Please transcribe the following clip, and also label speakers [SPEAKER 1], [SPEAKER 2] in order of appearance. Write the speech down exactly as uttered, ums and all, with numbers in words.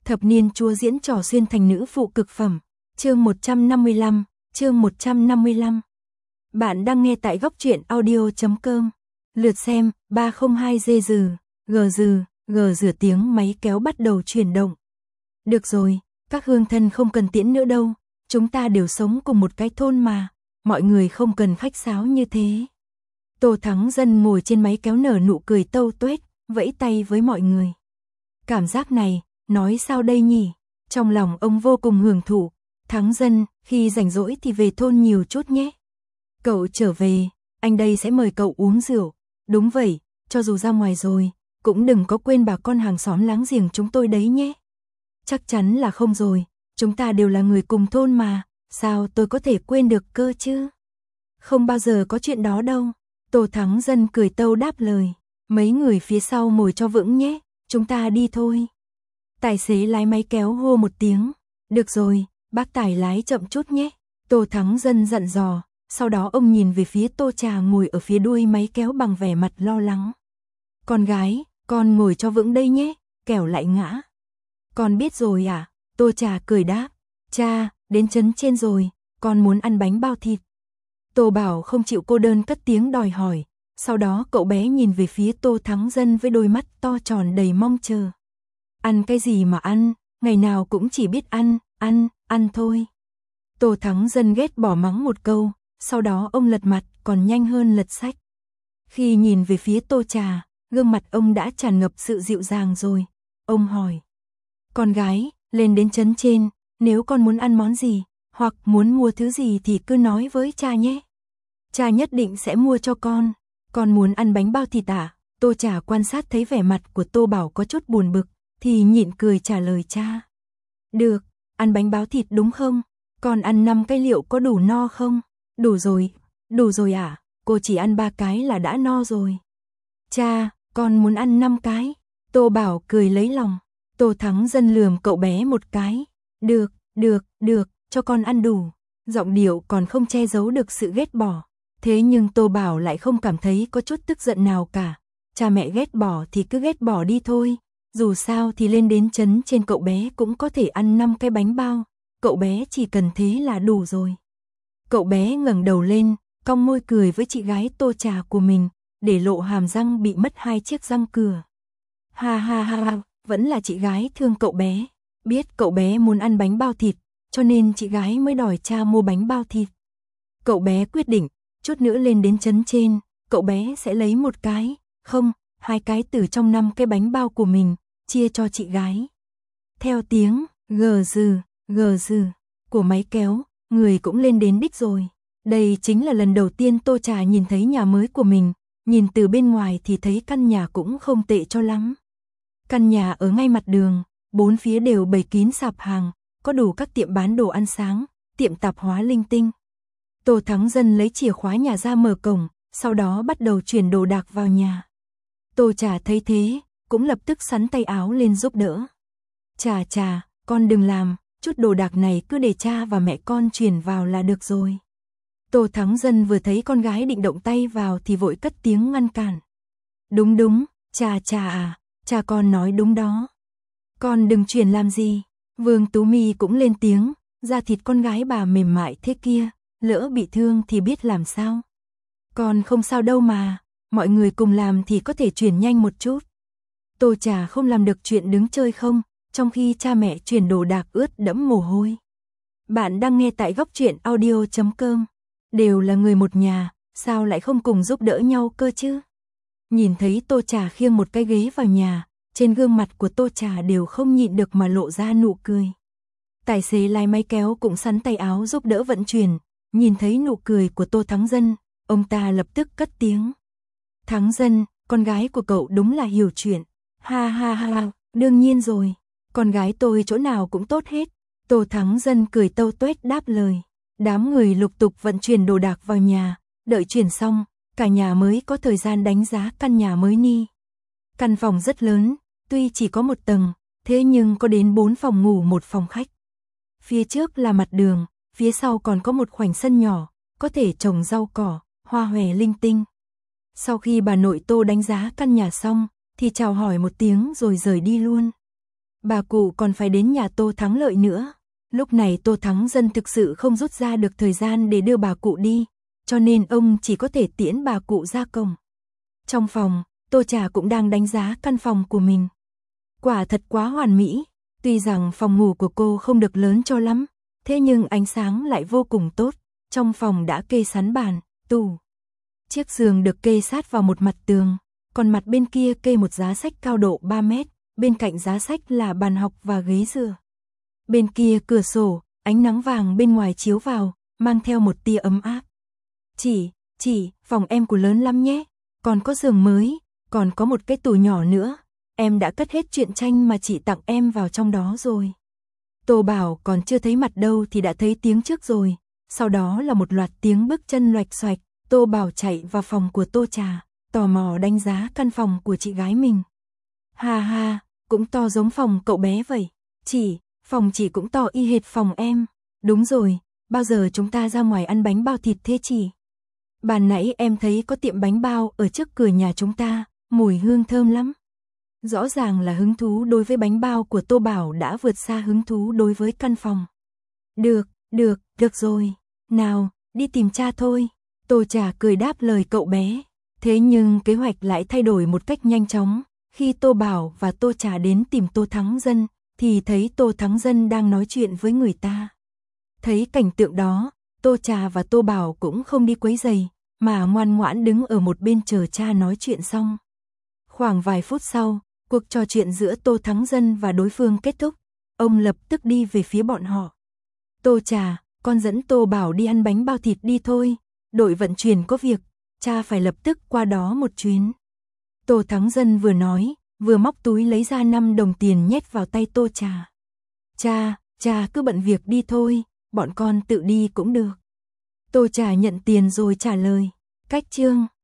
[SPEAKER 1] Thập niên chúa diễn trò xuyên thành nữ phụ cực phẩm. Chương một trăm năm mươi lăm, chương một trăm năm mươi lăm. Bạn đang nghe tại góc truyện audio chấm com. Lượt xem ba không hai G dừ, G dừ, G dừ tiếng máy kéo bắt đầu chuyển động. Được rồi, các hương thân không cần tiễn nữa đâu, chúng ta đều sống cùng một cái thôn mà, mọi người không cần khách sáo như thế. Tô Thắng Dân ngồi trên máy kéo nở nụ cười tâu tuét, vẫy tay với mọi người. Cảm giác này, nói sao đây nhỉ? Trong lòng ông vô cùng hưởng thụ. Thắng Dân, khi rảnh rỗi thì về thôn nhiều chút nhé. Cậu trở về, anh đây sẽ mời cậu uống rượu. Đúng vậy, cho dù ra ngoài rồi, cũng đừng có quên bà con hàng xóm láng giềng chúng tôi đấy nhé. Chắc chắn là không rồi, chúng ta đều là người cùng thôn mà, sao tôi có thể quên được cơ chứ? Không bao giờ có chuyện đó đâu. Tô Thắng Dân cười tâu đáp lời. Mấy người phía sau ngồi cho vững nhé, chúng ta đi thôi. Tài xế lái máy kéo hô một tiếng. Được rồi, bác tài lái chậm chút nhé. Tô Thắng Dân dặn dò, sau đó ông nhìn về phía Tô Trà ngồi ở phía đuôi máy kéo bằng vẻ mặt lo lắng. Con gái, con ngồi cho vững đây nhé, kẻo lại ngã. Con biết rồi à? Tô Trà cười đáp. Cha, đến trấn trên rồi, con muốn ăn bánh bao thịt. Tô Bảo không chịu cô đơn cất tiếng đòi hỏi. Sau đó cậu bé nhìn về phía Tô Thắng Dân với đôi mắt to tròn đầy mong chờ. Ăn cái gì mà ăn, ngày nào cũng chỉ biết ăn, ăn, ăn thôi. Tô Thắng Dân ghét bỏ mắng một câu, sau đó ông lật mặt còn nhanh hơn lật sách. Khi nhìn về phía Tô Trà, gương mặt ông đã tràn ngập sự dịu dàng rồi. Ông hỏi. Con gái, lên đến trấn trên, nếu con muốn ăn món gì, hoặc muốn mua thứ gì thì cứ nói với cha nhé. Cha nhất định sẽ mua cho con. Con muốn ăn bánh bao thịt à? Tô Trà quan sát thấy vẻ mặt của Tô Bảo có chút buồn bực, thì nhịn cười trả lời cha. Được, ăn bánh bao thịt đúng không? Con ăn năm cái liệu có đủ no không? Đủ rồi, đủ rồi à? Cô chỉ ăn ba cái là đã no rồi. Cha, con muốn ăn năm cái. Tô Bảo cười lấy lòng. Tô Thắng Dân lườm cậu bé một cái. Được, được, được, cho con ăn đủ. Giọng điệu còn không che giấu được sự ghét bỏ. Thế nhưng Tô Bảo lại không cảm thấy có chút tức giận nào cả. Cha mẹ ghét bỏ thì cứ ghét bỏ đi thôi. Dù sao thì lên đến trấn trên cậu bé cũng có thể ăn năm cái bánh bao. Cậu bé chỉ cần thế là đủ rồi. Cậu bé ngẩng đầu lên, cong môi cười với chị gái Tô Trà của mình, để lộ hàm răng bị mất hai chiếc răng cửa. Ha ha ha ha, vẫn là chị gái thương cậu bé. Biết cậu bé muốn ăn bánh bao thịt, cho nên chị gái mới đòi cha mua bánh bao thịt. Cậu bé quyết định, chút nữa lên đến trấn trên, cậu bé sẽ lấy một cái, không, hai cái từ trong năm cái bánh bao của mình, chia cho chị gái. Theo tiếng, gờ dừ, gờ dừ, của máy kéo, người cũng lên đến đích rồi. Đây chính là lần đầu tiên Tô Trà nhìn thấy nhà mới của mình, nhìn từ bên ngoài thì thấy căn nhà cũng không tệ cho lắm. Căn nhà ở ngay mặt đường, bốn phía đều bày kín sạp hàng, có đủ các tiệm bán đồ ăn sáng, tiệm tạp hóa linh tinh. Tô Thắng Dân lấy chìa khóa nhà ra mở cổng, sau đó bắt đầu chuyển đồ đạc vào nhà. Tô Trà thấy thế, cũng lập tức xắn tay áo lên giúp đỡ. Trà trà, con đừng làm, chút đồ đạc này cứ để cha và mẹ con chuyển vào là được rồi. Tô Thắng Dân vừa thấy con gái định động tay vào thì vội cất tiếng ngăn cản. Đúng đúng, trà trà à, cha con nói đúng đó. Con đừng chuyển làm gì. Vương Tú My cũng lên tiếng, da thịt con gái bà mềm mại thế kia, lỡ bị thương thì biết làm sao. Con không sao đâu mà, mọi người cùng làm thì có thể chuyển nhanh một chút. Tô Trà không làm được chuyện đứng chơi không, trong khi cha mẹ chuyển đồ đạc ướt đẫm mồ hôi. Bạn đang nghe tại góc truyện audio chấm com. Đều là người một nhà, sao lại không cùng giúp đỡ nhau cơ chứ? Nhìn thấy Tô Trà khiêng một cái ghế vào nhà, trên gương mặt của Tô Trà đều không nhịn được mà lộ ra nụ cười. Tài xế lái máy kéo cũng xắn tay áo giúp đỡ vận chuyển, nhìn thấy nụ cười của Tô Thắng Dân, ông ta lập tức cất tiếng. Thắng Dân, con gái của cậu đúng là hiểu chuyện. Ha ha ha ha, đương nhiên rồi, con gái tôi chỗ nào cũng tốt hết. Tô Thắng Dân cười tâu tuét đáp lời. Đám người lục tục vận chuyển đồ đạc vào nhà, đợi chuyển xong, cả nhà mới có thời gian đánh giá căn nhà mới ni. Căn phòng rất lớn, tuy chỉ có một tầng, thế nhưng có đến bốn phòng ngủ một phòng khách. Phía trước là mặt đường, phía sau còn có một khoảnh sân nhỏ, có thể trồng rau cỏ, hoa hòe linh tinh. Sau khi bà nội Tô đánh giá căn nhà xong, thì chào hỏi một tiếng rồi rời đi luôn. bà cụ còn phải đến nhà Tô Thắng Lợi nữa. Lúc này Tô Thắng Dân thực sự không rút ra được thời gian để đưa bà cụ đi, cho nên ông chỉ có thể tiễn bà cụ ra cổng. Trong phòng, Tô Trà cũng đang đánh giá căn phòng của mình. Quả thật quá hoàn mỹ, tuy rằng phòng ngủ của cô không được lớn cho lắm, thế nhưng ánh sáng lại vô cùng tốt. Trong phòng đã kê sẵn bàn, tủ. Chiếc giường được kê sát vào một mặt tường, còn mặt bên kia kê một giá sách cao độ ba mét, bên cạnh giá sách là bàn học và ghế dựa. Bên kia cửa sổ, ánh nắng vàng bên ngoài chiếu vào, mang theo một tia ấm áp. Chị, chị, phòng em của lớn lắm nhé, còn có giường mới, còn có một cái tủ nhỏ nữa, em đã cất hết truyện tranh mà chị tặng em vào trong đó rồi. Tô Bảo còn chưa thấy mặt đâu thì đã thấy tiếng trước rồi, sau đó là một loạt tiếng bước chân loạch xoạch. Tô Bảo chạy vào phòng của Tô Trà, tò mò đánh giá căn phòng của chị gái mình. Ha ha, cũng to giống phòng cậu bé vậy. Chị, phòng chị cũng to y hệt phòng em. Đúng rồi, bao giờ chúng ta ra ngoài ăn bánh bao thịt thế chị? Ban nãy em thấy có tiệm bánh bao ở trước cửa nhà chúng ta, mùi hương thơm lắm. Rõ ràng là hứng thú đối với bánh bao của Tô Bảo đã vượt xa hứng thú đối với căn phòng. Được, được, được rồi. Nào, đi tìm cha thôi. Tô Trà cười đáp lời cậu bé. Thế nhưng kế hoạch lại thay đổi một cách nhanh chóng. Khi Tô Bảo và Tô Trà đến tìm Tô Thắng Dân, thì thấy Tô Thắng Dân đang nói chuyện với người ta. Thấy cảnh tượng đó, Tô Trà và Tô Bảo cũng không đi quấy rầy, mà ngoan ngoãn đứng ở một bên chờ cha nói chuyện xong. Khoảng vài phút sau, cuộc trò chuyện giữa Tô Thắng Dân và đối phương kết thúc. Ông lập tức đi về phía bọn họ. Tô Trà, con dẫn Tô Bảo đi ăn bánh bao thịt đi thôi. Đội vận chuyển có việc, cha phải lập tức qua đó một chuyến. Tô Thắng Dân vừa nói, vừa móc túi lấy ra năm đồng tiền nhét vào tay Tô Trà. Cha, cha cứ bận việc đi thôi, bọn con tự đi cũng được. Tô Trà nhận tiền rồi trả lời. Cách chương